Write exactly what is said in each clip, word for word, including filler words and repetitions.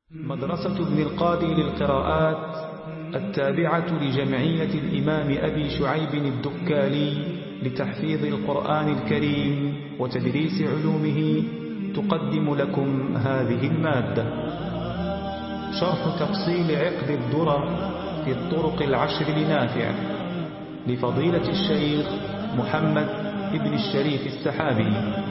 مدرسة ابن القادي للقراءات التابعة لجمعية الإمام أبي شعيب الدكالي لتحفيظ القرآن الكريم وتدريس علومه تقدم لكم هذه المادة. شرح تفصيل عقد الدرر في الطرق العشر لنافع لفضيلة الشيخ محمد ابن الشريف السحابي.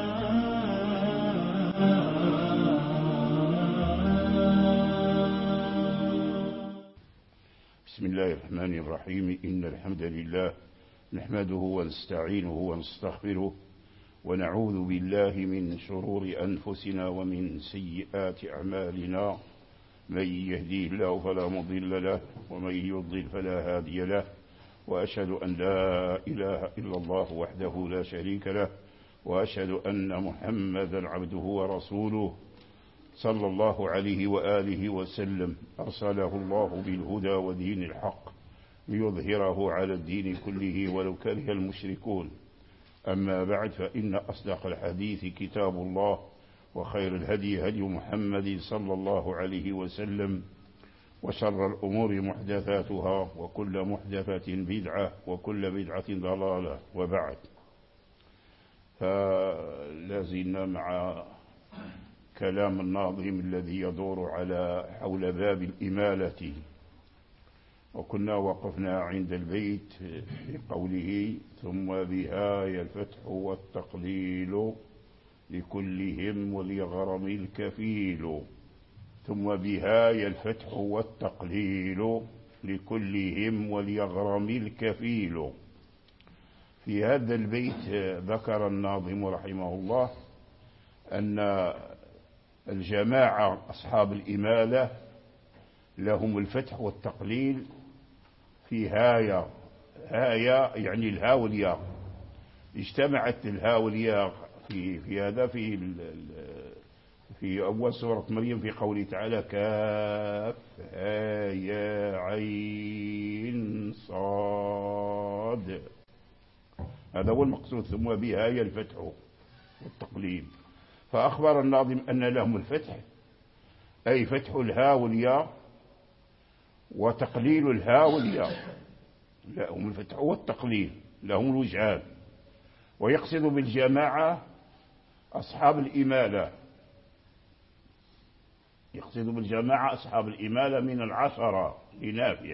بسم الله الرحمن الرحيم. إن الحمد لله نحمده ونستعينه ونستغفره ونعوذ بالله من شرور أنفسنا ومن سيئات أعمالنا. من يهديه الله فلا مضل له ومن يضلل فلا هادي له، وأشهد أن لا إله إلا الله وحده لا شريك له، وأشهد أن محمدا عبده ورسوله صلى الله عليه وآله وسلم. أرسله الله بالهدى ودين الحق ليظهره على الدين كله ولو كره المشركون. أما بعد، فإن أصدق الحديث كتاب الله، وخير الهدي هدي محمد صلى الله عليه وسلم، وشر الأمور محدثاتها، وكل محدثة بدعة، وكل بدعة ضلالة. وبعد، فلازلنا مع كلام الناظم الذي يدور على حول باب الإمالة، وكنا وقفنا عند البيت في قوله: ثم بها الفتح والتقليل لكلهم وليغرم الكفيل. ثم بها الفتح والتقليل لكلهم وليغرم الكفيل. في هذا البيت ذكر الناظم رحمه الله أن الجماعة أصحاب الإمالة لهم الفتح والتقليل في هاية. هاية يعني الها والياء، اجتمعت الها والياء في في هذا في في أول سورة مريم في قوله تعالى: كاف ها يا عين صاد. هذا هو المقصود. ثم بها الفتح والتقليل. فأخبر الناظم أن لهم الفتح، أي فتح الها والياء وتقليل الها والياء. لهم الفتح والتقليل، لهم الوجهان. ويقصد بالجماعة أصحاب الإمالة، يقصد بالجماعة أصحاب الإمالة من العشرة لنافع.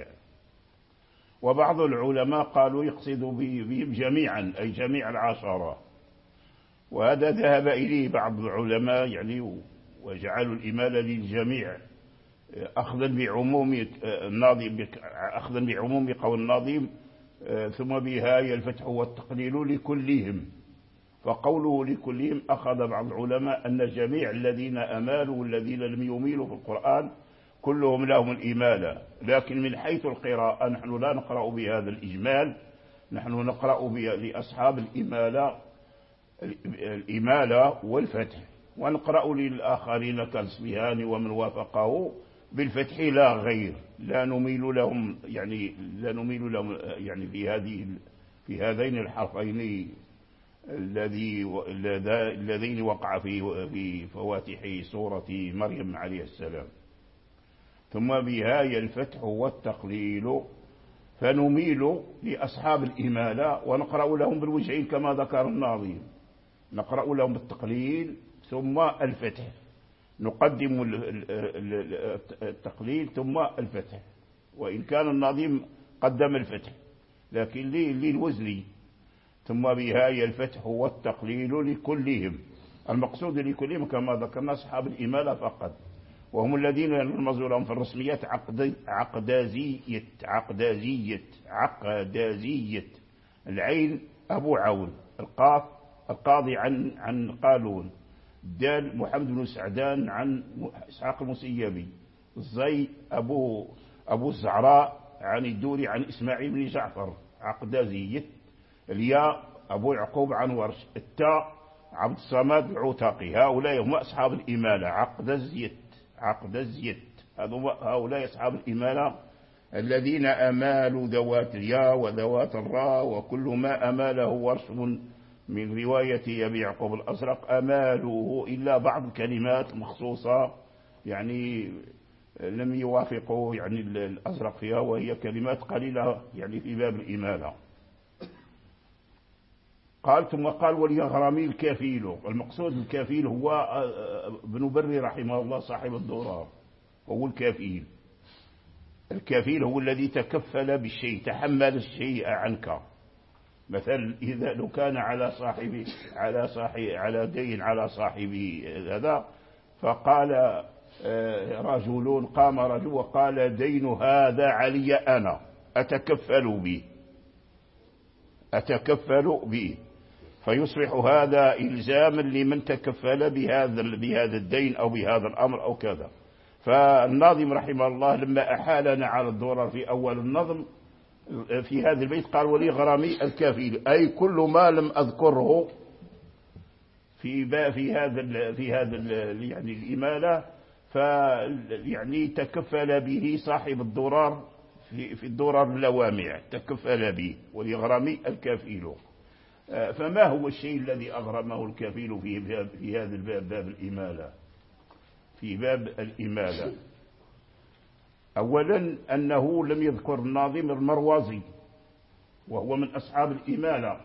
وبعض العلماء قالوا يقصد بهم جميعا، أي جميع العشرة. وهذا ذهب إليه بعض العلماء يعني، وجعلوا الإمالة للجميع أخذا بعموم الناظم، أخذا بعموم قول الناظم: ثم بها الفتح والتقليل لكلهم. فقوله لكلهم أخذ بعض العلماء أن جميع الذين أمالوا والذين لم يميلوا في القرآن كلهم لهم الإمالة. لكن من حيث القراءة نحن لا نقرأ بهذا الإجمال، نحن نقرأ لأصحاب الإمالة الإمالة والفتح، ونقرأ للآخرين كالصبيهاني ومن وافقه بالفتح لا غير. لا نميل لهم يعني لا نميل لهم يعني في هذه في هذين الحرفين الذي اللذين وقع في في فواتح سورة مريم عليه السلام. ثم بها الفتح والتقليل، فنميل لأصحاب الإمالة ونقرأ لهم بالوجهين كما ذكر الناظم. نقرأ لهم بالتقليل ثم الفتح، نقدم التقليل ثم الفتح، وإن كان الناظم قدم الفتح لكن للوزن. ثم بها الفتح والتقليل لكلهم. المقصود لكلهم كما ذكرنا أصحاب الإمالة فقط، وهم الذين يرمز لهم في الرسميات عقد عقدازية عقدازية عقدازية. العين أبو عون، القاف القاضي عن عن قالون، الدال محمد بن سعدان عن إسحاق المسيبي، الزي أبو أبو الزعراء عن الدوري عن إسماعيل بن جعفر عقدازية. الياء أبو يعقوب عن ورش، التاء عبد الصمد العتاقي. هؤلاء هم أصحاب الإمالة عقدازية عقدازية. هؤلاء أصحاب الإمالة الذين أمالوا ذوات الياء وذوات الراء، وكل ما أماله ورش من رواية أبي يعقوب الأزرق أماله إلا بعض الكلمات مخصوصة يعني لم يوافقوا يعني الأزرق فيها، وهي كلمات قليلة يعني في باب الإمالة. قال ثم قال وليغرمي الكفيل. المقصود الكفيل هو ابن بري رحمه الله صاحب الدورار، هو الكفيل. الكفيل هو الذي تكفل بالشيء، تحمل الشيء عنك. مثلا إذا لو كان على صاحبه على صاحب على دين على صاحبه هذا، فقال رجل قام رجل وقال دين هذا علي أنا أتكفل به أتكفل به فيصبح هذا إلزاما لمن تكفل بهذا بهذا الدين أو بهذا الأمر أو كذا. فالناظم رحمه الله لما أحالنا على الضرر في أول النظم في هذا البيت قال ولي غرامي الكفيل، أي كل ما لم أذكره في في هذا في هذا يعني الإمالة فيعني تكفل به صاحب الضرر في في الضرر اللوامع، تكفل به ولي غرامي الكفيل. فما هو الشيء الذي أغرمه الكفيل في في هذا الباب، باب الإمالة؟ في باب الإمالة أولا أنه لم يذكر الناظم المروزي وهو من أصحاب الإمالة،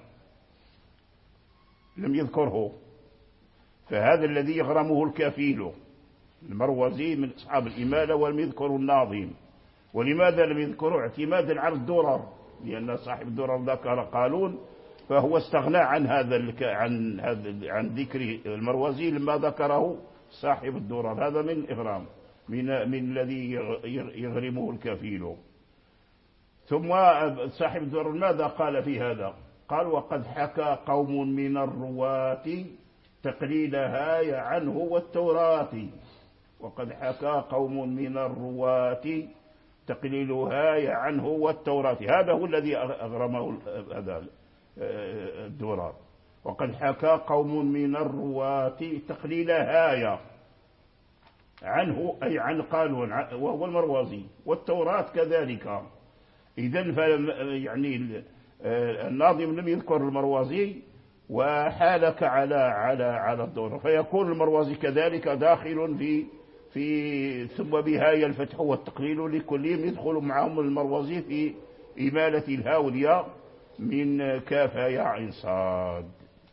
لم يذكره، فهذا الذي يغرمه الكفيل. المروزي من أصحاب الإمالة ولم يذكر الناظم. ولماذا لم يذكره؟ اعتمادا على الدرر، لأن صاحب الدرر ذكر قالون، فهو استغنى عن هذا عن هذا عن ذكر المروزي لما ذكره صاحب الدرر. هذا من إغرام من من الذي يغرمه الكفيل. ثم صاحب الدرر ماذا قال في هذا؟ قال وقد حكى قوم من الرواة تقليلها عنه والتوراة. وقد حكى قوم من الرواة تقليلها عنه والتوراة. هذا هو الذي أغرمه هذا الدرر. وقد حكى قوم من الرواة تقليل هاية عنه، أي عن قالون وهو المروزي، والتوراة كذلك. إذن يعني الناظم لم يذكر المروزي وحالك على على على الدور، فيكون المروزي كذلك داخل في في ثم بهاية الفتح والتقليل لكلهم يدخل معهم المروزي في إمالة الهاولية من كاف يا عين صاد.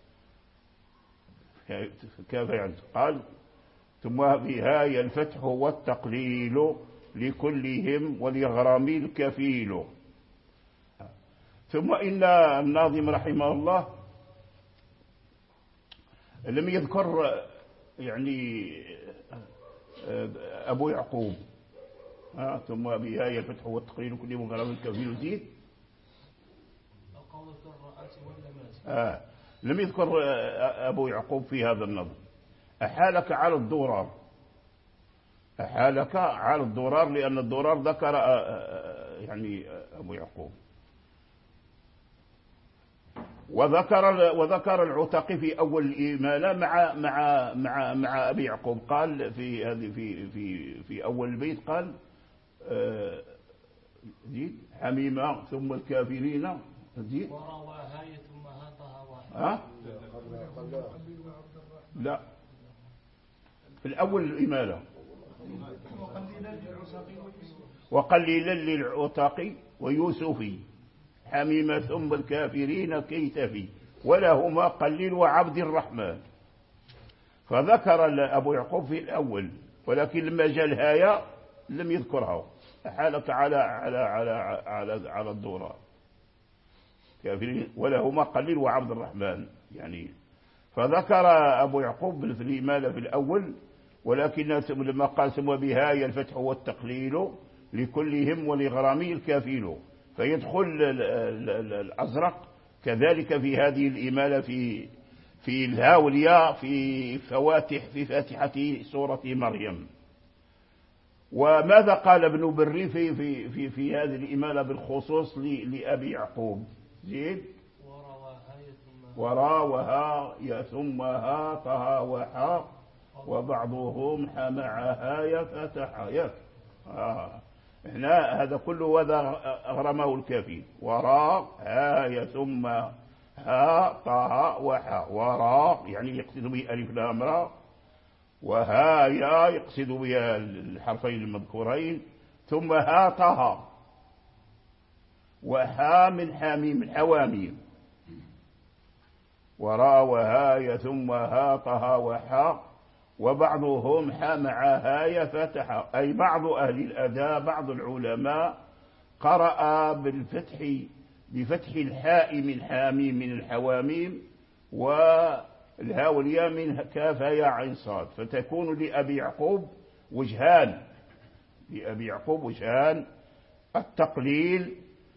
كاف يا عين قال ثم بهاية الفتح والتقليل لكلهم ولغرامي الكفيل. ثم إن الناظم رحمه الله لم يذكر يعني أبو يعقوب. ثم بهاية الفتح والتقليل لكلهم ولغرامي الكفيل زيد. آه. لم يذكر أبو يعقوب في هذا النظم. أحالك على الضرار، أحالك على الضرار لأن الضرار ذكر يعني أبو يعقوب. وذكر وذكر العتقي في أول الإمالة مع مع مع مع أبي يعقوب. قال في هذه في في في أول البيت قال زيد حميمة ثم الكافرين زيد ها؟ لا في الأول الإمالة وقليلا للعتاق ويوسفي حميمة ثم الكافرين كيتفي ولهما قليل وعبد الرحمن. فذكر أبو يعقوب في الأول، ولكن لما جاء الهاية لم يذكرها. حالك على على على على على الدورة كافرين ولهما قليل وعبد الرحمن يعني. فذكر أبو يعقوب في الإمالة في الأول، ولكن لما قال ثم بهاية الفتح والتقليل لكلهم ولغرامي الكافيل، فيدخل الأزرق كذلك في هذه الإمالة في في الهاولية في فواتح في فاتحة سورة مريم. وماذا قال ابن بري في في في, في هذه الإمالة بالخصوص لأبي يعقوب؟ زيد وراوها يا ثم ها طها وحا وبعضهم معها يفتح يف. آه. هنا هذا كله هذا أغرمه الكافي. وراء ها ثم ها طها وحا وراء يعني يقصد به ألف لام را وهايا يقصد بها الحرفين المذكورين، ثم ها طه، وها من حاميم الحواميم، ورا وهايا ثم ها طه وحا، وبعضهم ها مع هايا فتح. أي بعض أهل الأداء بعض العلماء قرأ بالفتح بفتح الحاء من حاميم من الحواميم، والهاء والياء من كاف يا عين صاد، فتكون لأبي يعقوب وجهان، لأبي يعقوب وجهان: التقليل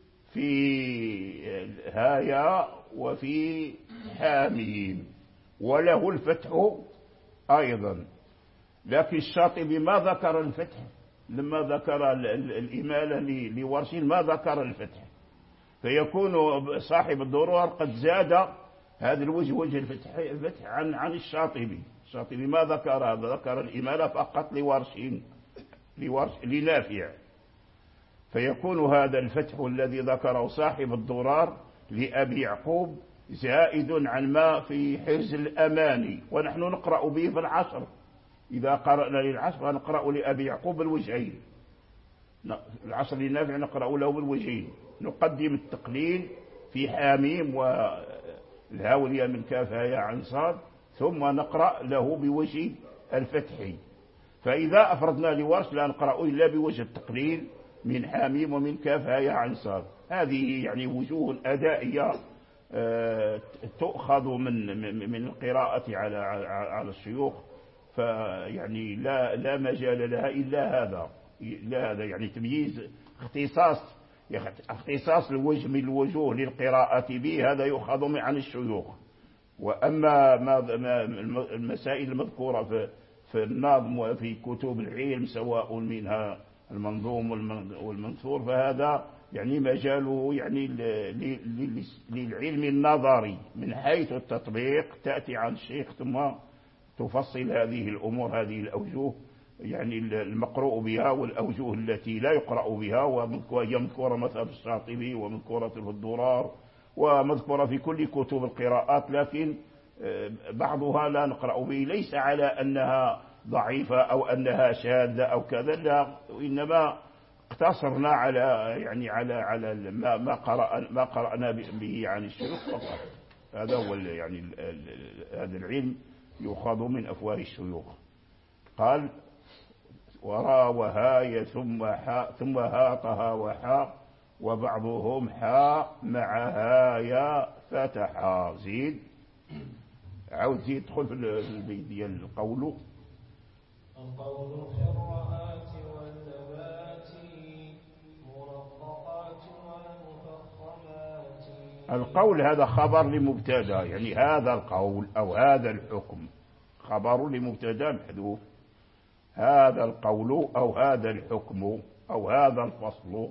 في هايا وفي حاميم، وله الفتح أيضا. لكن الشاطبي ما ذكر الفتح، لما ذكر الإمالة لورش ما ذكر الفتح، فيكون صاحب الدرر قد زاد هذا الوجه وجه الفتح, الفتح عن عن الشاطبي. الشاطبي ما ذكر هذا، ذكر الإمالة فقط لورش لورش لنافع، فيكون هذا الفتح الذي ذكره صاحب الدرر لأبي يعقوب زائد عن ما في حرز الأماني، ونحن نقرأ به في العشر. إذا قرأنا للعشر نقرأ لأبي يعقوب الوجهين، العشر للنافع نقرأ له بالوجهين، نقدم التقليل في حاميم والهاولية من كاف يا عن صاد، ثم نقرأ له بوجه الفتح. فإذا أفردنا لورش لا نقرأ إلا بوجه التقليل من حاميم ومن كاف يا عن صاد. هذه يعني وجوه أدائية تؤخذ من من القراءة على على الشيوخ، فيعني لا لا مجال لها إلا هذا، لا هذا يعني تمييز اختصاص اختصاص الوجه من الوجوه للقراءة به، هذا يؤخذ عن الشيوخ. وأما ما المسائل المذكورة في في النظم وفي كتب العلم سواء منها المنظوم والمنثور، فهذا يعني مجاله يعني للعلم النظري من حيث التطبيق تأتي عن الشيخ ثم تفصل هذه الأمور، هذه الأوجه يعني المقروء بها والأوجه التي لا يقرأ بها، وهي مذكورة مثلا في الشاطبي ومذكورة في الدرار ومذكورة في كل كتب القراءات، لكن بعضها لا نقرأ به، ليس على أنها ضعيفة أو أنها شاذة أو كذا، لا، وإنما اقتصرنا على يعني على على ما ما قرأ ما قرأنا به عن الشيوخ فقط. هذا هو يعني هذا العلم يؤخذ من أفواه الشيوخ. قال: ورا وهاي ثم حاء ثم هاطها وحاء، وبعضهم حاء مع هايا فتحا. زيد عاود زيد دخل في البيت ديال القول. القول في الرآت والنبات مرققات والمفخمات. القول هذا خبر لمبتدا، يعني هذا القول أو هذا الحكم خبر لمبتدا محذوف. هذا القول أو هذا الحكم أو هذا الفصل.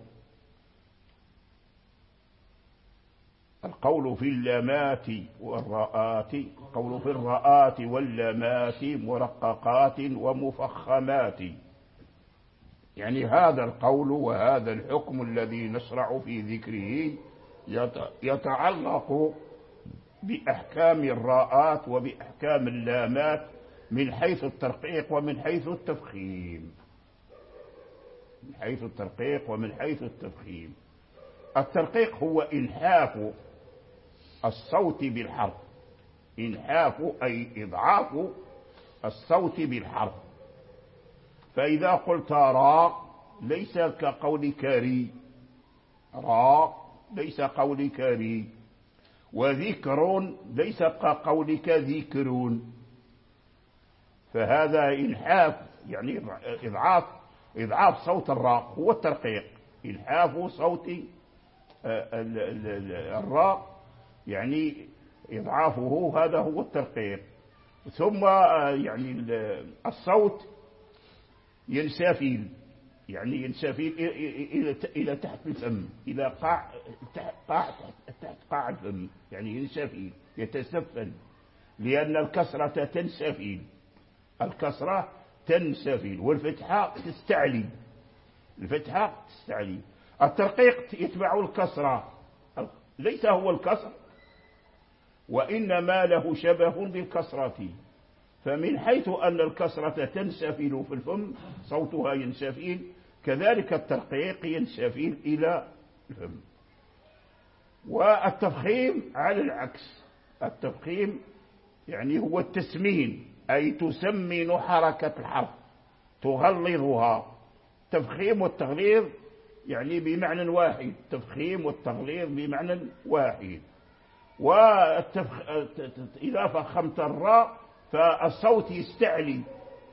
القول في اللامات والرآت، القول في الرآت واللامات مرققات ومفخمات، يعني هذا القول وهذا الحكم الذي نشرع في ذكره يتعلق بأحكام الراءات وبأحكام اللامات من حيث الترقيق ومن حيث التفخيم. من حيث الترقيق ومن حيث التفخيم. الترقيق هو إنحاف الصوت بالحرف، إنحاف أي إضعاف الصوت بالحرف. فإذا قلت را ليس كقولك ري، را ليس قولك ري، وذكر ليس كقولك ذكرون، فهذا إنحاف يعني إضعاف إضعاف صوت الراء هو الترقيق، إنحاف صوت الراء يعني إضعافه، هذا هو الترقيق. ثم يعني الصوت ينسافل، يعني ينسافل إلى إلى تحت الفم، إلى قاع قاع تحت قاع الفم، يعني ينسافل يتسفل، لأن الكسرة تنسفل، الكسرة تنسفل والفتحة تستعلي، الفتحة تستعلي. الترقيق يتبع الكسرة، ليس هو الكسر وإنما له شبه بالكسرة، فمن حيث أن الكسرة تنسفل في الفم صوتها ينسفل، كذلك الترقيق ينسفل إلى الفم. والتفخيم على العكس، التفخيم يعني هو التسمين، أي تسمن حركة الحرف تغلظها. تفخيم والتغليظ يعني بمعنى واحد، تفخيم والتغليظ بمعنى واحد. والتفخ... إذا فخمت الراء فالصوت يستعلي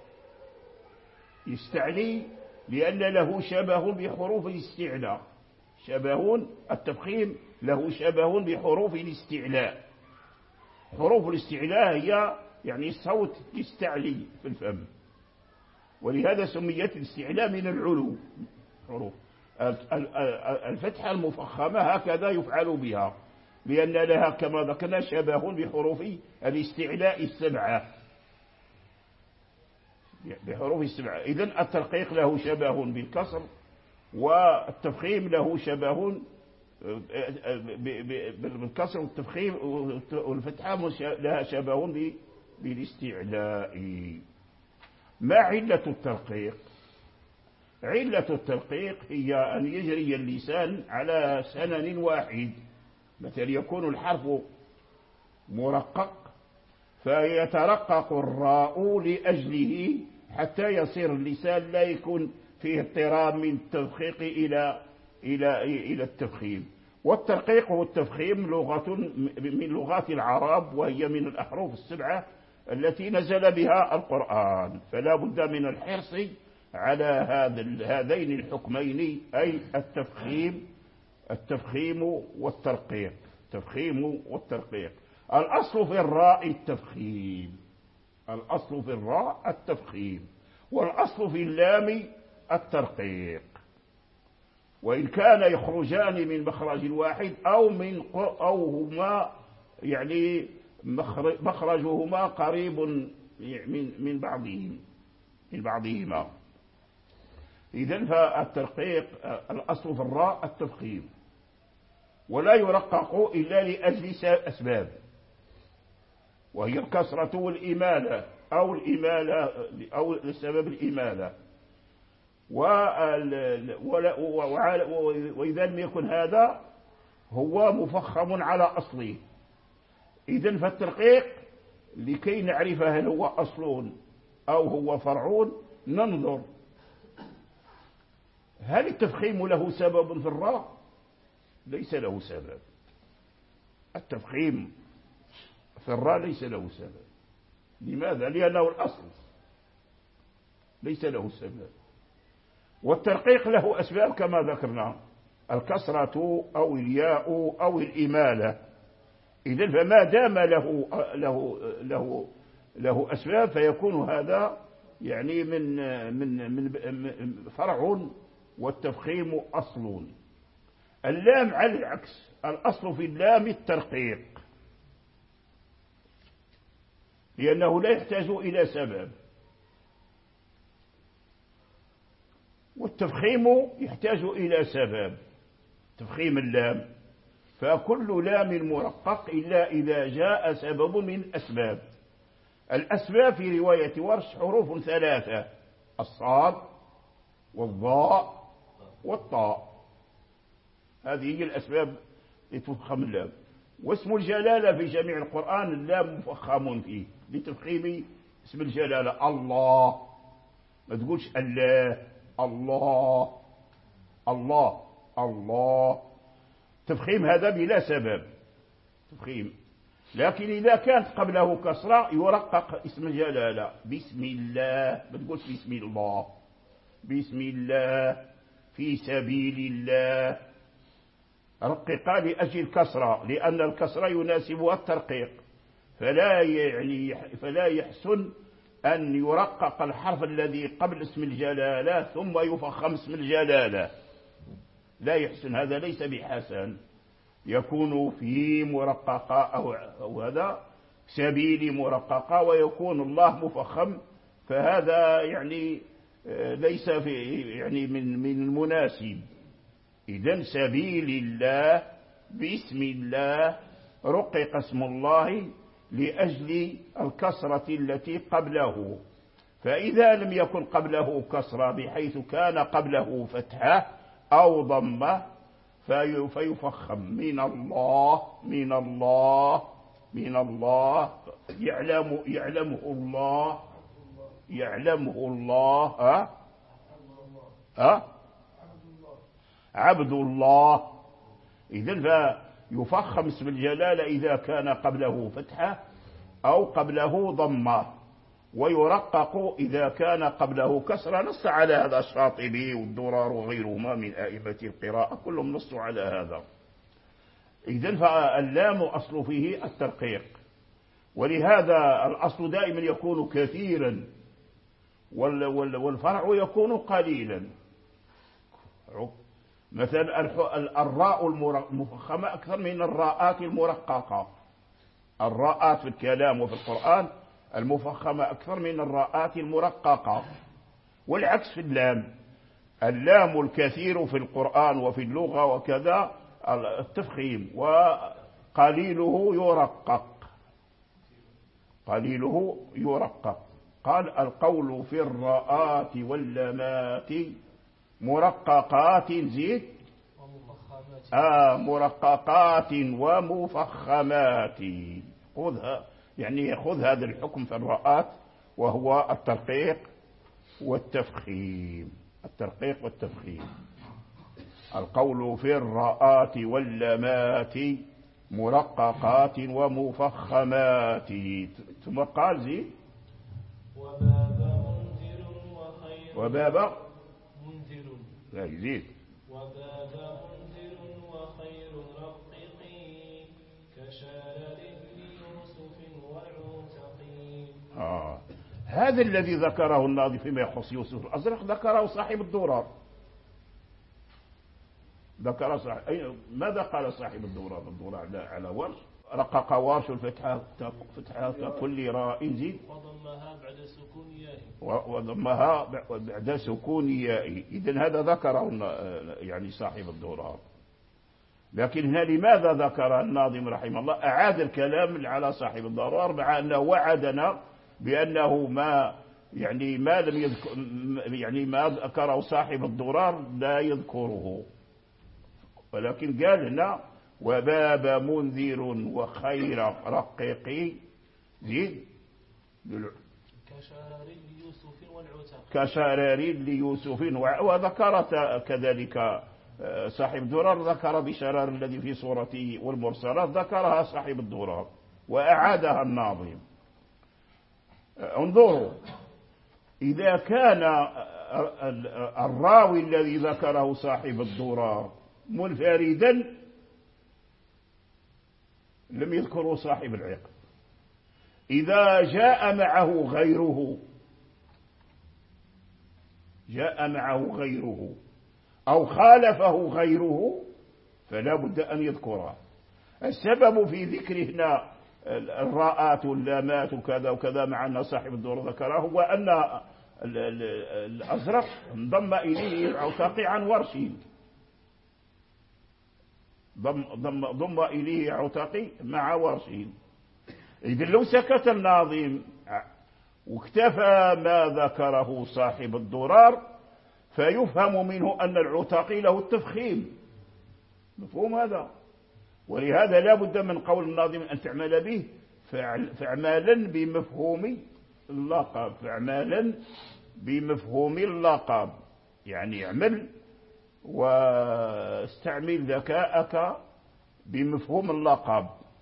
يستعلي لأن له شبه بحروف الاستعلاء. شبه التفخيم له شبه بحروف الاستعلاء. حروف الاستعلاء هي يعني الصوت يستعلي في الفم، ولهذا سميت الاستعلاء من العلو. حروف الفتحة المفخمة هكذا يفعل بها، لأن لها كما ذكرنا شبه بحروف الاستعلاء السبعة، بحروف السبعة. إذن الترقيق له شبه بالكسر، والتفخيم له شبه بالكسر والتفخيم، والفتحة لها شبه بالاستعلاء. ما علة الترقيق؟ علة الترقيق هي أن يجري اللسان على سنن واحد. مثلا يكون الحرف مرقق فيترقق الراء لأجله حتى يصير اللسان لا يكون فيه اضطراب من التدقيق إلى إلى إلى التفخيم. والترقيق والتفخيم لغة من لغات العرب، وهي من الأحرف السبعة التي نزل بها القرآن، فلا بد من الحرص على هذين الحكمين، أي التفخيم التفخيم والترقيق. تفخيم والترقيق. الأصل في الراء التفخيم، الأصل في الراء التفخيم، والأصل في اللام الترقيق. وإن كان يخرجان من مخرج واحد أو من أو هما يعني مخرجهما قريب من من بعضهم من بعضهما. إذن فالترقيق الأصل في الراء التفخيم، ولا يرقق إلا لأجل أسباب، وهي الكسرة والإمالة أو الإمالة أو لسبب الإمالة. وإذا لم يكن هذا هو مفخم على أصله. إذن فالترقيق لكي نعرف هل هو أصل أو هو فرع ننظر هل التفخيم له سبب في الراء؟ ليس له سبب. التفخيم في الراء ليس له سبب. لماذا؟ لأنه الأصل ليس له سبب. والترقيق له أسباب كما ذكرنا، الكسرة أو الياء أو الإمالة. إذن فما دام له له له له أسباب فيكون هذا يعني من من من فرع، والتفخيم أصل. اللام على العكس، الأصل في اللام الترقيق، لأنه لا يحتاج إلى سبب. والتفخيم يحتاج إلى سبب، تفخيم اللام، فكل لام مرقق إلا إذا جاء سبب من أسباب. الأسباب في رواية ورش حروف ثلاثة: الصاد والضاء والطاء. هذه هي الأسباب لتفخم اللام. واسم الجلالة في جميع القرآن اللام مفخم فيه لتفخيم اسم الجلالة. الله، ما تقولش الله، الله الله الله، تفخيم هذا بلا سبب تفخيم. لكن إذا كانت قبله كسرة يرقق اسم الجلالة. بسم الله، ما تقولش بسم الله، بسم الله، في سبيل الله. رقق لأجل الكسرة، لأن الكسرة يناسبها الترقيق، فلا يعني فلا يحسن أن يرقق الحرف الذي قبل اسم الجلالة ثم يفخم اسم الجلالة، لا يحسن، هذا ليس بحسن. يكون في مرققة أو, أو هذا سبيل مرققة، ويكون الله مفخم، فهذا يعني ليس في يعني من من المناسب. إذن سبيل الله، باسم الله، رقق اسم الله لأجل الكسرة التي قبله. فإذا لم يكن قبله كسرة بحيث كان قبله فتحة أو ضمة فيفخم من الله من الله من الله يعلم يعلمه الله يعلمه الله ها ها عبد الله. إذن فيفخم اسم الجلالة إذا كان قبله فتحة أو قبله ضمة، ويرقق إذا كان قبله كسرة. نص على هذا الشاطبي والدرار وغيرهما من أئمة القراءة، كلهم نصوا على هذا. إذن فاللام أصل فيه الترقيق، ولهذا الأصل دائما يكون كثيرا والفرع يكون قليلا. مثلا الراء المفخمة أكثر من الراءات المرققة. الراءات في الكلام وفي القرآن المفخمة أكثر من الراءات المرققة، والعكس في اللام. اللام الكثير في القرآن وفي اللغة وكذا التفخيم، وقليله يرقق قليله يرقق. قال القول في الراءات واللامات مرققات زيد آه مرققات ومفخمات. خذها يعني خذ هذا الحكم في الراءات، وهو الترقيق والتفخيم. الترقيق والتفخيم. القول في الراءات واللامات مرققات ومفخمات. ثم قال زيد وباب منذر وخير وباب منذر لا يزيد وباب منذر وخير رققي كشارر ليوسف والعتقي. آه. هذا الذي ذكره الناظم فيما يخص يوسف الأزرق ذكره صاحب الدرار. ذكر صاحب أي ماذا قال صاحب الدرار؟ الدرار على ورش رقق ورش الفتحة فتحة كل راء زيد وضمها بعد سكون ياء وضمها بعد سكون ياء. إذن هذا ذكره يعني صاحب الدرار. لكن هنا لماذا ذكر الناظم رحمه الله أعاد الكلام على صاحب الدرار، مع أنه وعدنا بأنه ما يعني ما لم يذكر يعني ما ذكره صاحب الدرار لا يذكره، ولكن قال هنا وباب منذر وخير رقيقي زيد كشارر ليوسف والعتق كشارر ليوسف. وذكر كذلك صاحب الدرار ذكر بشرار الذي في سورته والمرسلات ذكرها صاحب الدرار وأعادها الناظم. انظروا إذا كان الراوي الذي ذكره صاحب الدرار منفردا لم يذكره صاحب العقد. إذا جاء معه غيره جاء معه غيره أو خالفه غيره فلا بد أن يذكره. السبب في ذكر هنا الراءات واللامات وكذا وكذا مع أن صاحب الدور ذكره هو أن الأزرق انضم إليه العتاقي عن ورشي ضم, ضم, ضم إليه عتاقي مع ورشي. إذن لو سكت الناظم واكتفى ما ذكره صاحب الدرار فيفهم منه أن العتاقي له التفخيم. مفهوم هذا؟ ولهذا لا بد من قول الناظم أن تعمل به فعمالا بمفهوم اللقب فعمالا بمفهوم اللقب، يعني اعمل واستعمل ذكاءك بمفهوم اللقب.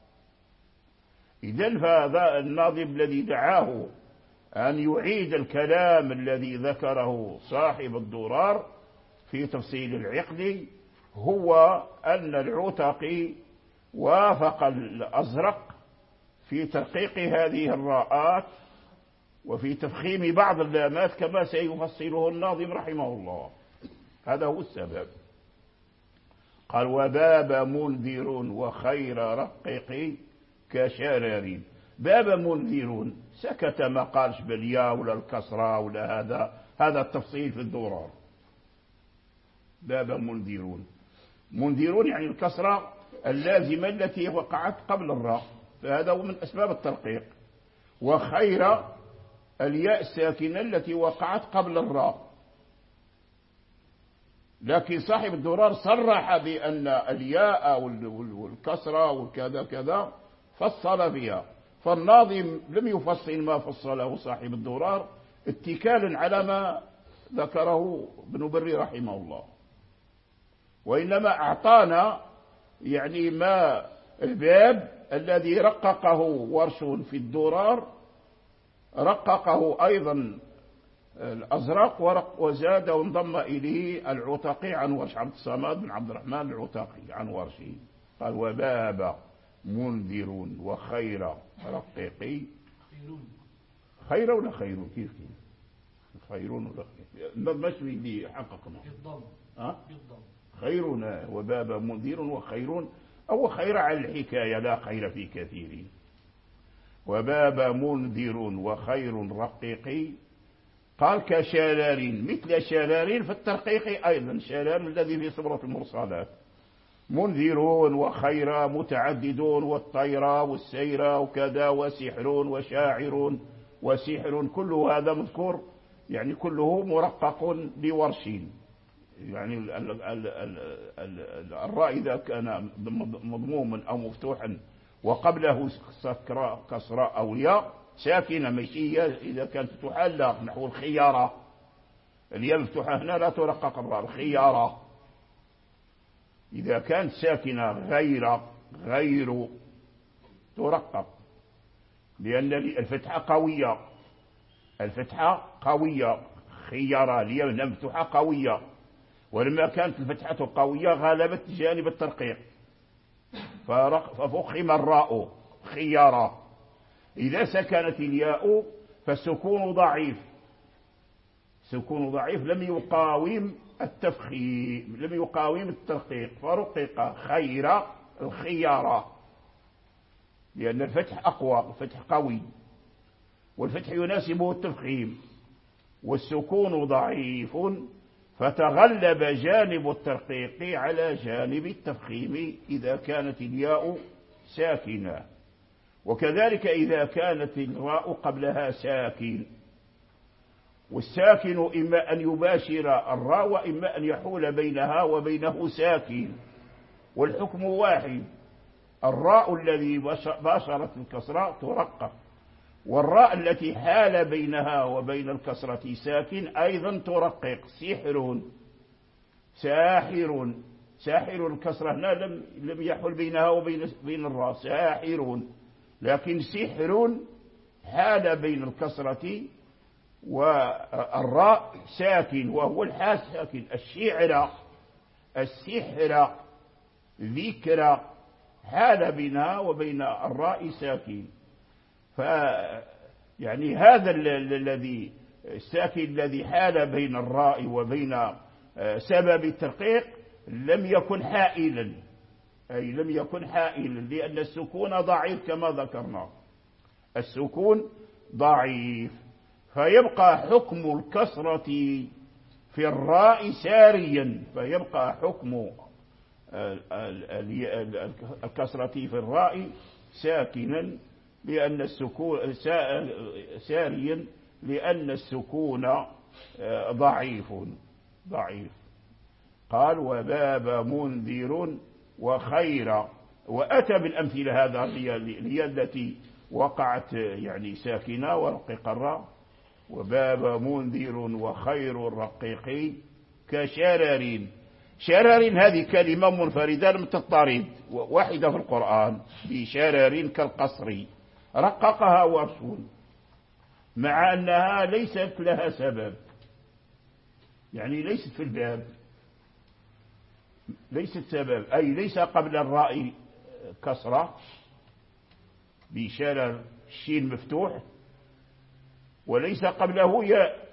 إذن فهذا الناظم الذي دعاه أن يعيد الكلام الذي ذكره صاحب الدرار في تفصيل العقد هو أن العتقي وافق الأزرق في ترقيق هذه الراءات وفي تفخيم بعض اللامات كما سيفصله الناظم رحمه الله. هذا هو السبب. قال وباب منذر وخير رقيق كشرر. باب منذر سكت ما قالش بالياء ولا الكسرة ولا هذا هذا التفصيل في الدرار. باب منذرون منذرون يعني الكسرة اللازمة التي وقعت قبل الراء فهذا هو من أسباب الترقيق. وخير الياء الساكنة التي وقعت قبل الراء، لكن صاحب الدرار صرح بأن الياء والكسرة والكذا كذا فصل فيها، فالناظم لم يفصل ما فصله صاحب الدرار اتكالا على ما ذكره ابن بري رحمه الله، وإنما أعطانا يعني ما الباب الذي رققه ورش في الدرار رققه أيضا الأزرق ورق وزاد وانضم إليه العتقي عن ورش، عبد الصمد بن عبد الرحمن العتقي عن ورشه. قال وباب منذر وخير رقيقي. خير ولا خير كيف كيف خير ولا خير مش اللي حققنا أه؟ خيرنا وباب منذر وخير أو خير على الحكاية لا خير في كثير. وباب منذر وخير رقيقي. قال كشلال مثل شلال في الترقيق أيضا، شلال الذي في سورة المرسلات. منذرون وخير متعددون والطيرة والسيرة وكذا وسحر وشاعر وسحر، كل هذا مذكور يعني كله مرقق لورش. يعني الراء إذا كان مضموما أو مفتوحا وقبله كسرة أو ياء ساكنة مشية، إذا كانت تحلق نحو الخيارة، الياء مفتوحة هنا لا ترقق الراء، الخيارة إذا كانت ساكنة غير غير ترقق، لأن الفتحة قوية، الفتحة قوية، خيارة الياء مفتوحة قوية، ولما كانت الفتحة قوية غلبت جانب الترقيق ففخم الراء خيارة. إذا سكنت الياء فالسكون ضعيف، سكون ضعيف لم يقاوم التفخيم، لم يقاوم الترقيق فرقق خير الخيارة، لأن الفتح أقوى، الفتح قوي، والفتح يناسبه التفخيم، والسكون ضعيف فتغلب جانب الترقيق على جانب التفخيم إذا كانت الياء ساكنة. وكذلك إذا كانت الراء قبلها ساكن، والساكن إما أن يباشر الراء وإما أن يحول بينها وبينه ساكن، والحكم واحد. الراء الذي باشرت الكسرة ترقق، والراء التي حال بينها وبين الكسرة ساكن أيضا ترقق. سحر ساحر، ساحر الكسرة هنا لم لم يحل بينها وبين بين الراء ساحر، لكن سحر حال بين الكسرة والراء ساكن وهو الحاء ساكن. الشعر السحر ذكر حال بينها وبين الراء ساكن. ف يعني هذا الذي الساكن الذي حال بين الراء وبين سبب الترقيق لم يكن حائلا، أي لم يكن حائلا، لأن السكون ضعيف كما ذكرنا، السكون ضعيف، فيبقى حكم الكسرة في الراء ساريا، فيبقى حكم الكسرة في الراء ساكنا لأن السكون ساريا لأن السكون ضعيف ضعيف. قال وباب منذر وخير، وأتى بالأمثلة هذا هي التي وقعت يعني ساكنة ورقق الراء. وباب منذر وخير الرقيق كشرر. شرر هذه كلمة منفردة لم تضطرد، واحدة في القرآن، بشرر كالقصر، رققها ورش مع أنها ليست لها سبب، يعني ليست في الباب، ليست سبب، أي ليس قبل الراء كسرة بشرر الشين مفتوح، وليس قبله ياء،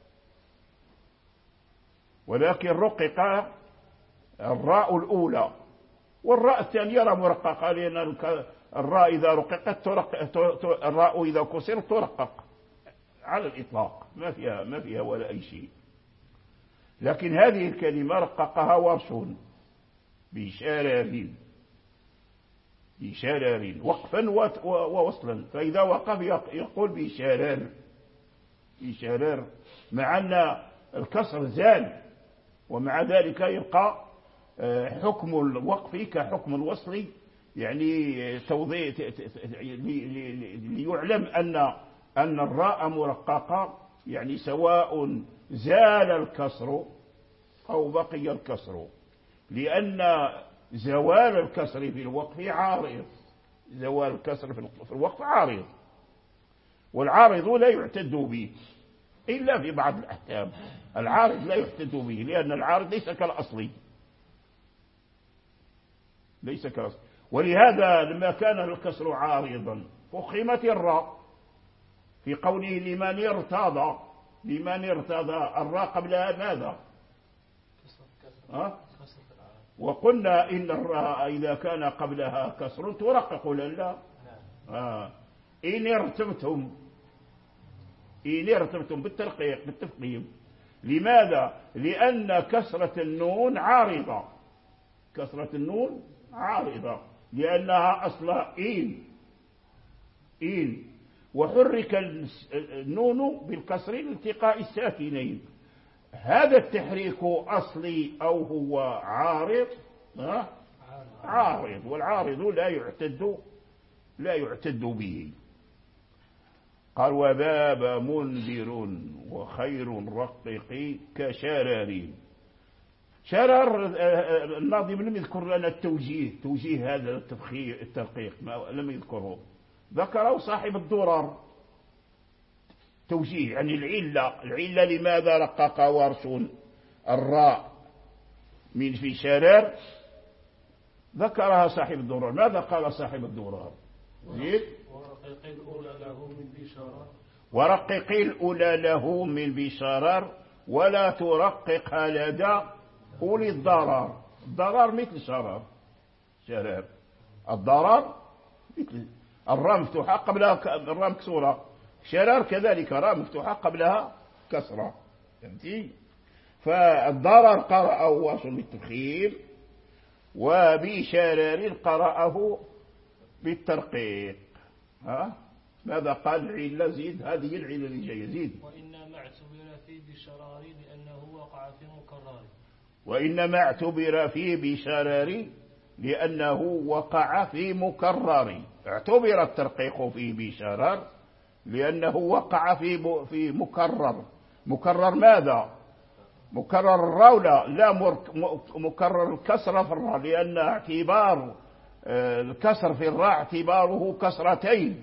ولكن رقق الراء الأولى، والراء الثانية مرققة، لأن الراء إذا رققت ترقق، الراء إذا كسرت ترقق على الإطلاق، ما فيها ما فيها ولا أي شيء. لكن هذه الكلمة رققها ورش بشرر. بشرر وقفا ووصلا، فإذا وقف يقول بشرر بشرر، مع أن الكسر زال، ومع ذلك يبقى حكم الوقف كحكم الوصل، يعني توضيح ليعلم أن أن الراء مرققة، يعني سواء زال الكسر أو بقي الكسر، لأن زوال الكسر في الوقف عارض، زوال الكسر في الوقف عارض، والعارض لا يعتد به إلا في بعض الأحكام. العارض لا يعتد به لأن العارض ليس كالأصلي، ليس كالأصلي. ولهذا لما كان الكسر عارضا فخمت الراء في قوله لمن ارتضى، لمن ارتضى الراء قبلها ماذا؟ أه؟ وقلنا إن الراء إذا كان قبلها كسر ترقق ولا لا؟ آه. إن ارتبتم، إن ارتبتم بالترقيق بالتفخيم. لماذا؟ لأن كسرة النون عارضة، كسرة النون عارضة لأنها أصلا إن إن وحرك النون بالكسر لالتقاء الساكنين. هذا التحريك أصلي أو هو عارض؟ ها؟ عارض، والعارض لا يعتد لا يعتد به. قال وباب منذر وخير رقق كشرر. شرر الناظم لم يذكر لنا التوجيه، توجيه هذا التفخير الترقيق لم يذكره، ذكره صاحب الدرر توجيه، يعني العلة، العلة لماذا رقق ورش الراء من في شرر، ذكرها صاحب الدرر. ماذا قال صاحب الدرر؟ ورقق الأولى له من بشرر، ورقق الأولى له من بشرر ولا ترققها لدى أولي الضرر. الضرر مثل شرر، شرر الضرر مثل الراء مفتوحة قبلها الراء مكسورة، شرر كذلك راء مفتوحة قبلها كسرة، فهمتي؟ فالضرر قرأه ورش بالتفخيم، وبشرر قرأه بالترقيق. ها؟ ماذا قال العلة؟ زيد، هذه العلة اللي جاية زيد. وإنما اعتبر فيه بشرار لأنه وقع في مكرر، وإنما اعتبر فيه بشرر لأنه وقع في مكرر. اعتبر الترقيق فيه بشرر لأنه وقع في في مكرر. مكرر ماذا؟ مكرر الراء لا لا مكرر الكسرة في الراء، لأن اعتبار الكسر في الراء اعتباره كسرتين،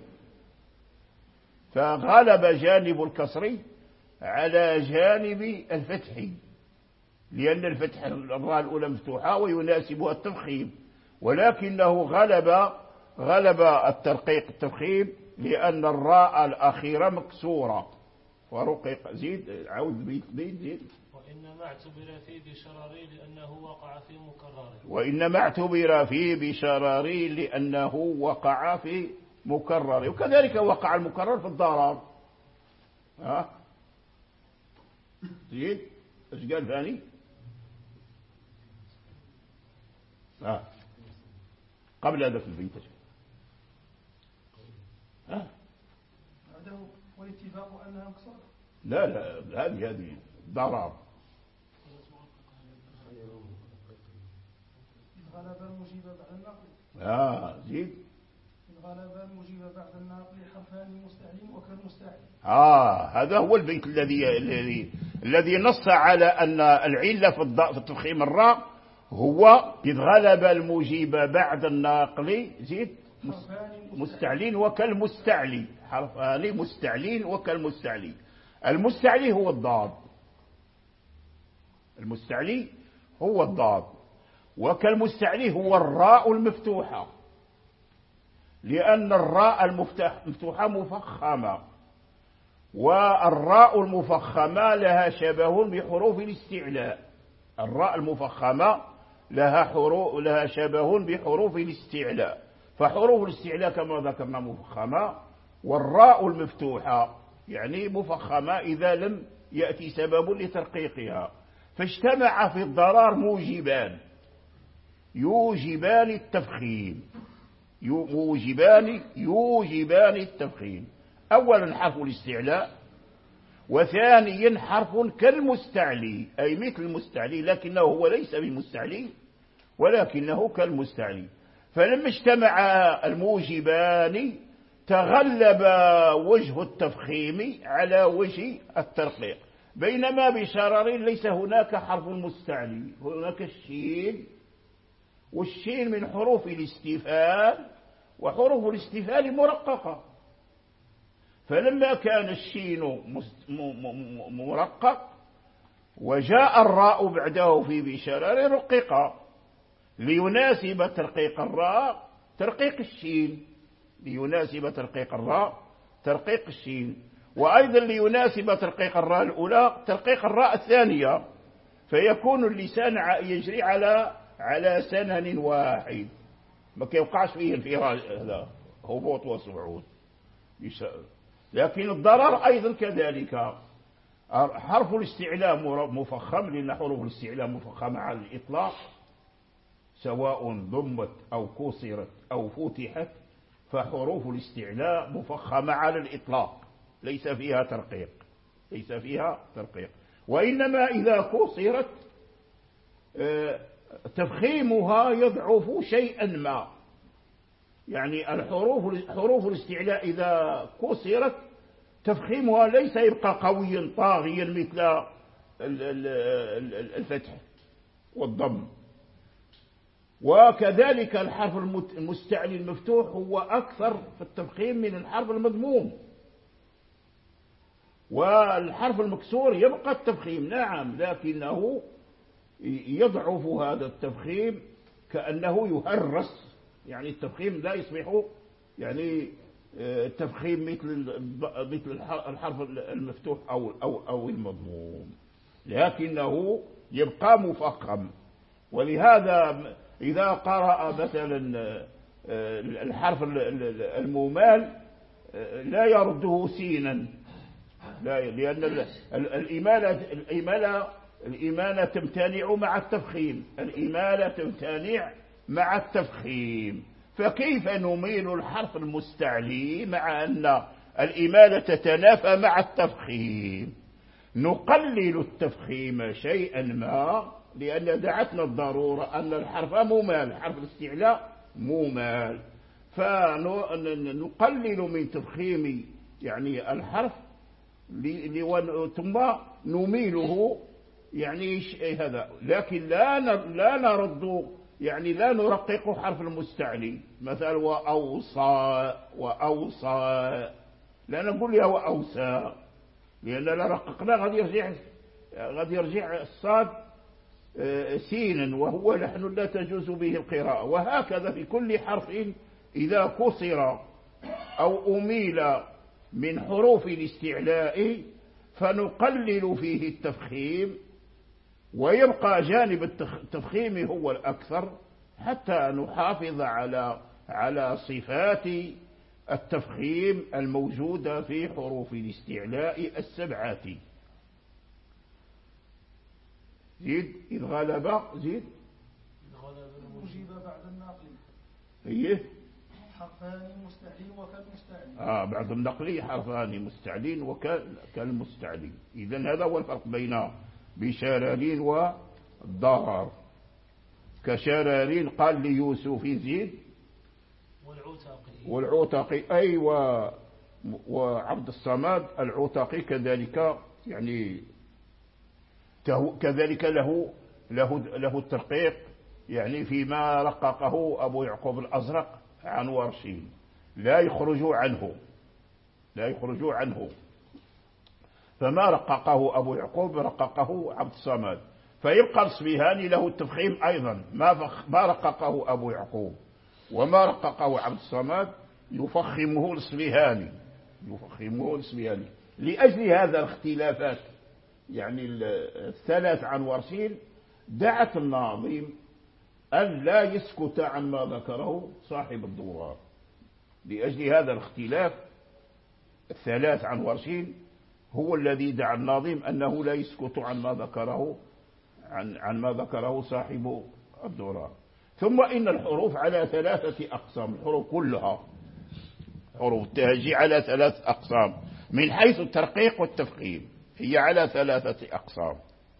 فغلب جانب الكسر على جانب الفتح، لأن الفتح الراء الأولى مفتوحة ويناسبها التفخيم، ولكنه غلب غلب الترقيق التفخيم لأن الراء الأخيرة مكسورة ورقق. زيد، عود بيت بيت زيد. وإنما اعتبر فيه بشراري لأنه وقع في مكرر، وإنما اعتبر فيه بشراري لأنه وقع في مكرر، وكذلك وقع المكرر في الضرر. ها زيد، ايش قال ثاني؟ ها قبل هذا في البيت ها هذا والاتفاق أنها مكسورة. لا لا هذه هذه ضرر. غلب المجيب بعد النقل. آه زيد. غلب المجيب بعد النقل حرفان مستعلين وكالمستعلي. آه هذا هو البيت الذي الذي الذي نص على أن العلة في التفخيم الراء هو إذ غلب المجيب بعد الناقل. زيد، مستعلين وكالمستعلي، حرفان مستعلين وكالمستعلي. المستعلي هو الضاد، المستعلي هو الضاد، وكالمستعلي هو الراء المفتوحة، لأن الراء المفتوحة مفخمة، والراء المفخمة لها شبه بحروف الاستعلاء. الراء المفخمة لها حروف لها شبه بحروف الاستعلاء، فحروف الاستعلاء كما ذكرنا مفخمة، والراء المفتوحة يعني مفخمة إذا لم يأتي سبب لترقيقها. فاجتمع في الضرر موجبان يوجبان التفخيم، موجبان يوجبان التفخيم. أولا حرف الاستعلاء، وثانيا حرف كالمستعلي أي مثل المستعلي، لكنه هو ليس بمستعلي ولكنه كالمستعلي. فلما اجتمع الموجبان تغلب وجه التفخيم على وجه الترقيق، بينما بشرر ليس هناك حرف مستعلي، هناك الشين، والشين من حروف الاستفهام، وحروف الاستفهام مرققة، فلما كان الشين مرقق وجاء الراء بعده في بشرر رقق ليناسب ترقيق الراء ترقيق الشين، ليناسب ترقيق الراء ترقيق الشين، وأيضا ليناسب ترقيق الراء الأولى ترقيق الراء الثانية، فيكون اللسان يجري على على سنن واحد، ما كيوقعش فيه الفراج هذا هبوط وصعود. لكن الضرر أيضا كذلك، حرف الاستعلاء مفخم، لأن حروف الاستعلاء مفخمة على الإطلاق، سواء ضمت أو كسرت أو فتحت، فحروف الاستعلاء مفخمة على الإطلاق، ليس فيها ترقيق، ليس فيها ترقيق. وإنما إذا كسرت تفخيمها يضعف شيئا ما، يعني الحروف حروف الاستعلاء إذا كسرت تفخيمها ليس يبقى قويا طاغيا مثل الفتح والضم. وكذلك الحرف المستعلي المفتوح هو أكثر في التفخيم من الحرف المضموم، والحرف المكسور يبقى التفخيم نعم، لكنه يضعف هذا التفخيم كأنه يهرس، يعني التفخيم لا يصبح يعني تفخيم مثل مثل الحرف المفتوح أو أو أو المضموم، لكنه يبقى مفخم. ولهذا إذا قرأ مثلا الحرف الممال لا يرده سينا، لا، لأن الإمالة الإمالة الإمالة تمتنع مع التفخيم، الإمالة تمتنع مع التفخيم، فكيف نميل الحرف المستعلي مع أن الإمالة تتنافى مع التفخيم؟ نقلل التفخيم شيئا ما، لأن دعتنا الضرورة أن الحرف ممال، حرف الاستعلاء ممال، فنقلل من تفخيم يعني الحرف ثم نميله يعني هذا، لكن لا لا نرد يعني لا نرقق حرف المستعلي، مثلا وأوصى وأوصى لا نقول يا وأوسى، لأننا رققنا غادي يرجع غادي يرجع الصاد سينا، وهو نحن لا تجوز به القراءة. وهكذا في كل حرف إذا كسر أو أميل من حروف الاستعلاء فنقلل فيه التفخيم، ويبقى جانب التفخيم هو الأكثر، حتى نحافظ على على صفات التفخيم الموجودة في حروف الاستعلاء السبعة. زيد إذ غلب زيد أجيب بعد النقل هي حرفان مستعلين وكالمستعلين. آه بعد النقل حرفان مستعلين وكالمستعلين. إذن هذا هو الفرق بين بشرارين والضرر. كشرارين قال ليوسف زيد والعتاقي والعتاقي أي و وعبد الصمد العتاقي كذلك، يعني كذلك له له له الترقيق، يعني فيما رققه أبو يعقوب الأزرق عن ورشين لا يخرج عنه لا يخرج عنه فما رققه أبو يعقوب رققه عبد الصمد، فيبقى الصبيهاني له التفخيم أيضا، ما ما رققه أبو يعقوب وما رققه عبد الصمد يفخمه الصبيهاني يفخمه الصبيهاني. لأجل هذا الاختلافات يعني الثلاث عن ورشين دعت الناظم أن لا يسكت عما ذكره صاحب الدورار. لأجل هذا الاختلاف الثلاث عن ورشين هو الذي دعا الناظم أنه لا يسكت عن ما ذكره عن, عن ما ذكره صاحب الدورار. ثم إن الحروف على ثلاثة أقسام، الحروف كلها حروف التهجي على ثلاث أقسام من حيث الترقيق والتفخيم، هي على ثلاثة أقسام.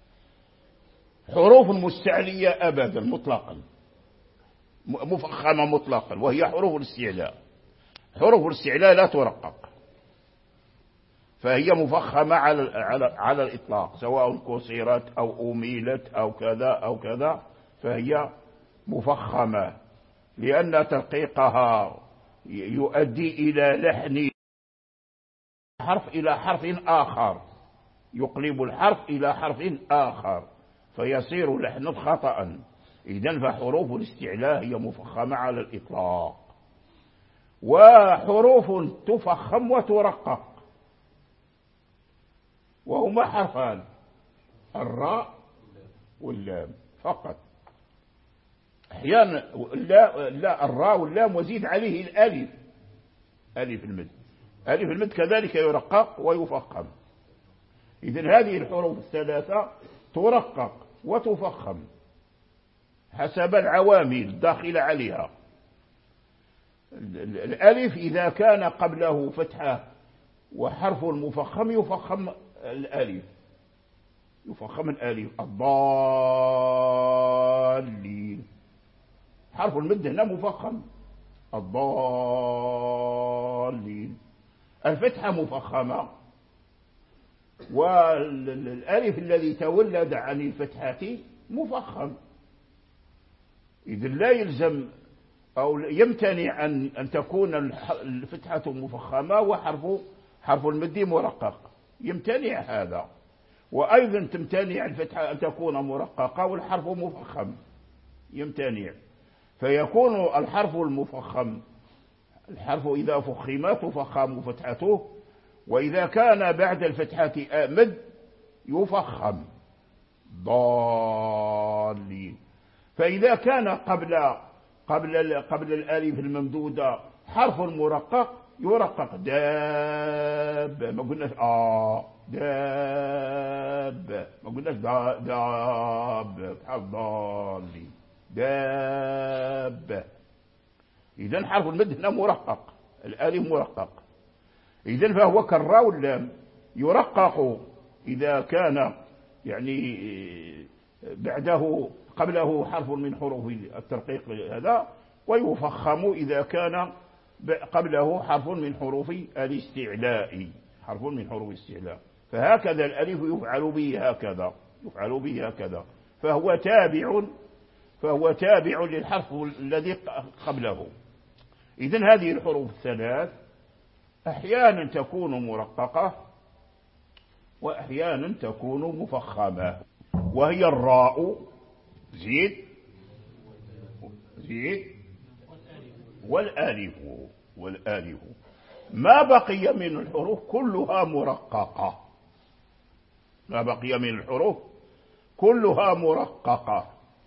حروف مستعلية أبدا مطلقا، مفخمة مطلقا، وهي حروف الاستعلاء. حروف الاستعلاء لا ترقق، فهي مفخمة على على على الإطلاق، سواء كسرت أو أميلت أو كذا أو كذا، فهي مفخمة، لأن ترقيقها يؤدي إلى لحن حرف إلى حرف آخر، يقلب الحرف إلى حرف آخر فيصير لحن خطأ. إذن فحروف الاستعلاء هي مفخمة على الإطلاق. وحروف تفخم وترقق، وهما حرفان، الراء واللام فقط. أحيانا لا, لا الراء واللام وزيد عليه الألف، ألف المد، ألف المد كذلك يرقق ويفخم. إذن هذه الحروف الثلاثة ترقق وتفخم حسب العوامل الداخلة عليها. الألف إذا كان قبله فتحة وحرف مفخم يفخم الألف، يفخم الألف. الضالين حرف المد هنا مفخم، الضالين. الفتحة مفخمة، والألف الذي تولد عن الفتحة مفخم. إذن لا يلزم أو يمتنع أن أن تكون الفتحة مفخمة وحرف حرف المد مرقق، يمتنع هذا. وأيضا تمتنع الفتحة أن تكون مرققة والحرف مفخم، يمتنع. فيكون الحرف المفخم، الحرف إذا فخم تفخم فتحته، وإذا كان بعد الفتحة مد يفخم، ضالين. فإذا كان قبل قبل قبل الألف الممدودة حرف مرقق يرقق، داب، ما قلناش آه داب، ما قلناش داب، حرف ضالين، داب. إذن حرف المد هنا مرقق، الألف مرقق. إذن فهو كالراء واللام، يرقق إذا كان يعني بعده قبله حرف من حروف الترقيق هذا، ويفخم إذا كان قبله حرف من حروف الاستعلاء، حرف من حروف الاستعلاء. فهكذا الألف يفعل به هكذا، يفعل به هكذا، فهو تابع فهو تابع للحرف الذي قبله. إذن هذه الحروف الثلاث أحيانا تكون مرققة وأحيانا تكون مفخمة، وهي الراء زيد زيد والآلف والآلف. ما بقي من الحروف كلها مرققة، ما بقي من الحروف كلها مرققة،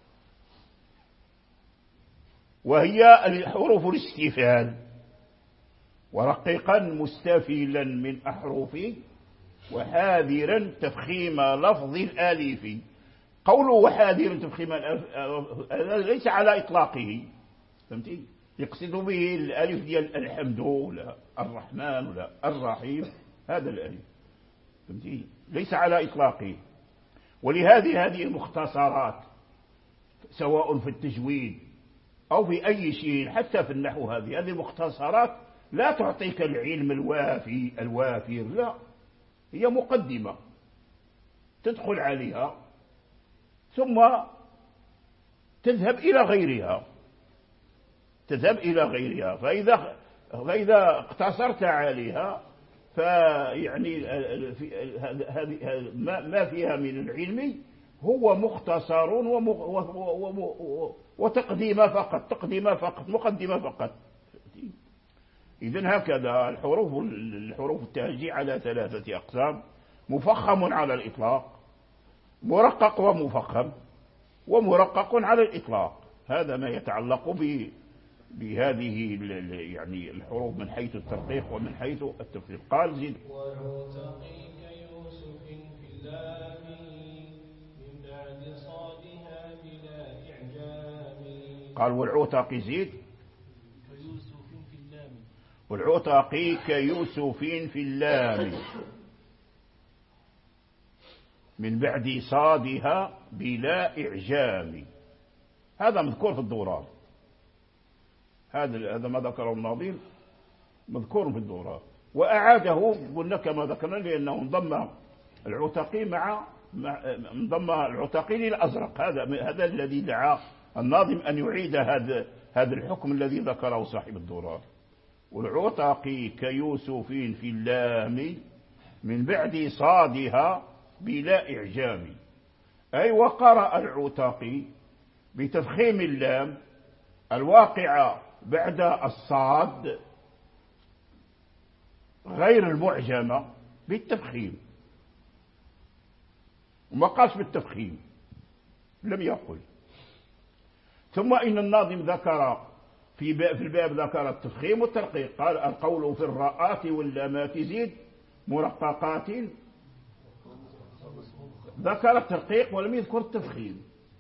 وهي الحروف الاستفال. ورقيقا مستفيلا من أحرفه، وحاذرا تفخيم لفظ الآلف. قوله وحاذرا تفخيم الآلف ليس على إطلاقه، فهمتي؟ يقصد به الألف ديال الحمد ولا الرحمن ولا الرحيم، هذا الألف، فهمتي؟ ليس على إطلاقه. ولهذه هذه المختصرات سواء في التجويد أو في أي شيء، حتى في النحو، هذه هذه المختصرات لا تعطيك العلم الوافي الوافر، لا، هي مقدمة تدخل عليها ثم تذهب إلى غيرها، تذهب إلى غيرها. فإذا فإذا اقتصرت عليها فيعني هذه ما فيها من العلم هو مختصر وتقديمة فقط، تقديمة فقط، مقدمة فقط. إذن هكذا الحروف الحروف التهجي على ثلاثة أقسام: مفخم على الإطلاق، مرقق ومفخم، ومرقق على الإطلاق. هذا ما يتعلق ب بهذه يعني الحروف من حيث الترقيق ومن حيث التفخيم. قال زيد: والمرتقي كيوسف في اللام من بعد صادها بلا إعجام قال والعتاقي زيد كيوسف في اللام والعتاقي كيوسف في اللام من بعد صادها بلا إعجام. هذا مذكور في الدوران، هذا هذا ما ذكره الناظم مذكور في الدوران، وأعاده قلنا كما ذكرنا لأنه انضم العتاقي مع انضم العتاقي للأزرق. هذا هذا الذي دعا الناظم أن يعيد هذا هذا الحكم الذي ذكره صاحب الدوران. والعتاقي كيوسف في اللام من بعد صادها بلا إعجام، أي وقرأ العتاقي بتفخيم اللام الواقعة بعد الصاد غير المعجمة بالتفخيم، وما قالش بالتفخيم لم يقل. ثم إن الناظم ذكر في في الباب ذكر التفخيم والترقيق، قال القول في الراءات واللامات زيد مرققات، ذكر الترقيق ولم يذكر التفخيم،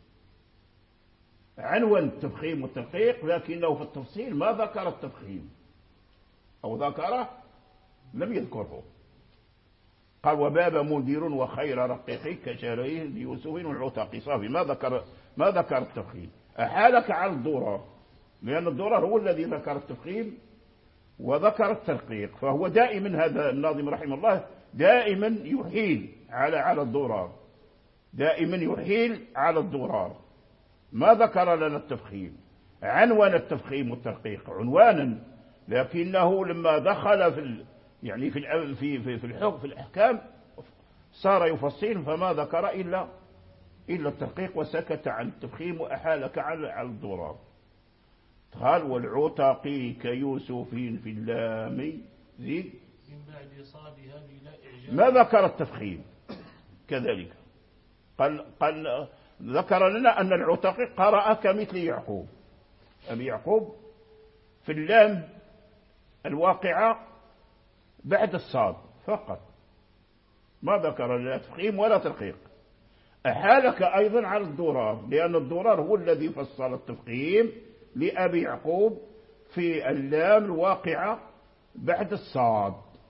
عنوان التفخيم والترقيق، لكنه في التفصيل ما ذكر التفخيم أو ذكره لم يذكره. قال وباب مدير وخير رقيقي كشاريه ليوسف والعتاقي صافي، ما ذكر ما ذكر التفخيم. أحالك على الضرر، لأن الضرر هو الذي ذكر التفخيم وذكر الترقيق، فهو دائما هذا الناظم رحمه الله دائما يحيل على على الضرر، دائما يحيل على الضرر، ما ذكر لنا التفخيم. عنوان التفخيم والترقيق عنوانا، لكنه لما دخل في ال يعني في في في في الحكم في الأحكام صار يفصل، فما ذكر إلا إلا الترقيق وسكت عن التفخيم وأحالك على على الضرر. قال والعتاقي كيوسف في اللام زيد من بعد صادها بلا إعجام، ما ذكر التفخيم كذلك. قال قال ذكر لنا أن العتاقي قرأ كمثل يعقوب، أبي يعقوب في اللام الواقعة بعد الصاد فقط، ما ذكر لا تفخيم ولا ترقيق. أحالك أيضا على الضرار، لأن الضرار هو الذي فصل التفخيم لأبي يعقوب في اللام الواقعة بعد الصاد.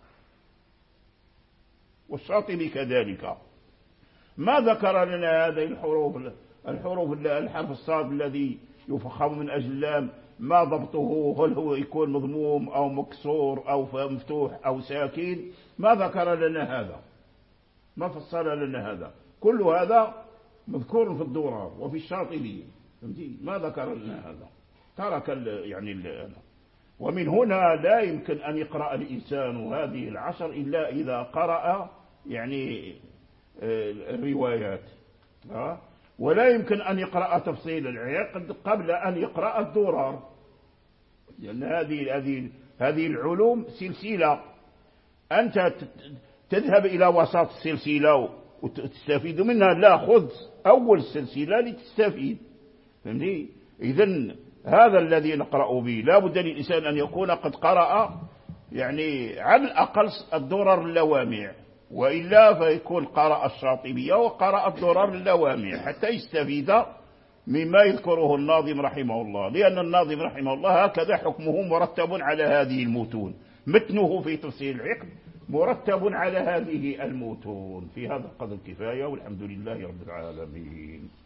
والشاطبي كذلك ما ذكر لنا هذه الحروف الحروف الحرف الصاد الذي يفخم من أجل اللام، ما ضبطه، هل هو يكون مضموم أو مكسور أو مفتوح أو ساكن، ما ذكر لنا هذا، ما فصل لنا هذا. كل هذا مذكور في الدورار وفي الشاطبي، ما ذكر لنا هذا، ترك يعني ال ومن هنا لا يمكن أن يقرأ الإنسان هذه العشر إلا إذا قرأ يعني الروايات، ولا يمكن أن يقرأ تفصيل العقد قبل أن يقرأ الدورار، لأن هذه هذه هذه العلوم سلسلة، أنت تذهب إلى وسط السلسلة وتستفيد منها، لا، خذ أول السلسلة لتستفيد، فهمتي؟ إذن هذا الذي نقرأ به لا بد للإنسان أن يكون قد قرأ يعني على الأقل الدرر اللوامع، وإلا فيكون قرأ الشاطبية وقرأ الدرر اللوامع حتى يستفيد مما يذكره الناظم رحمه الله، لأن الناظم رحمه الله هكذا حكمه مرتب على هذه المتون، متنه في تفسير العقد مرتب على هذه المتون. في هذا القدر كفاية، والحمد لله رب العالمين.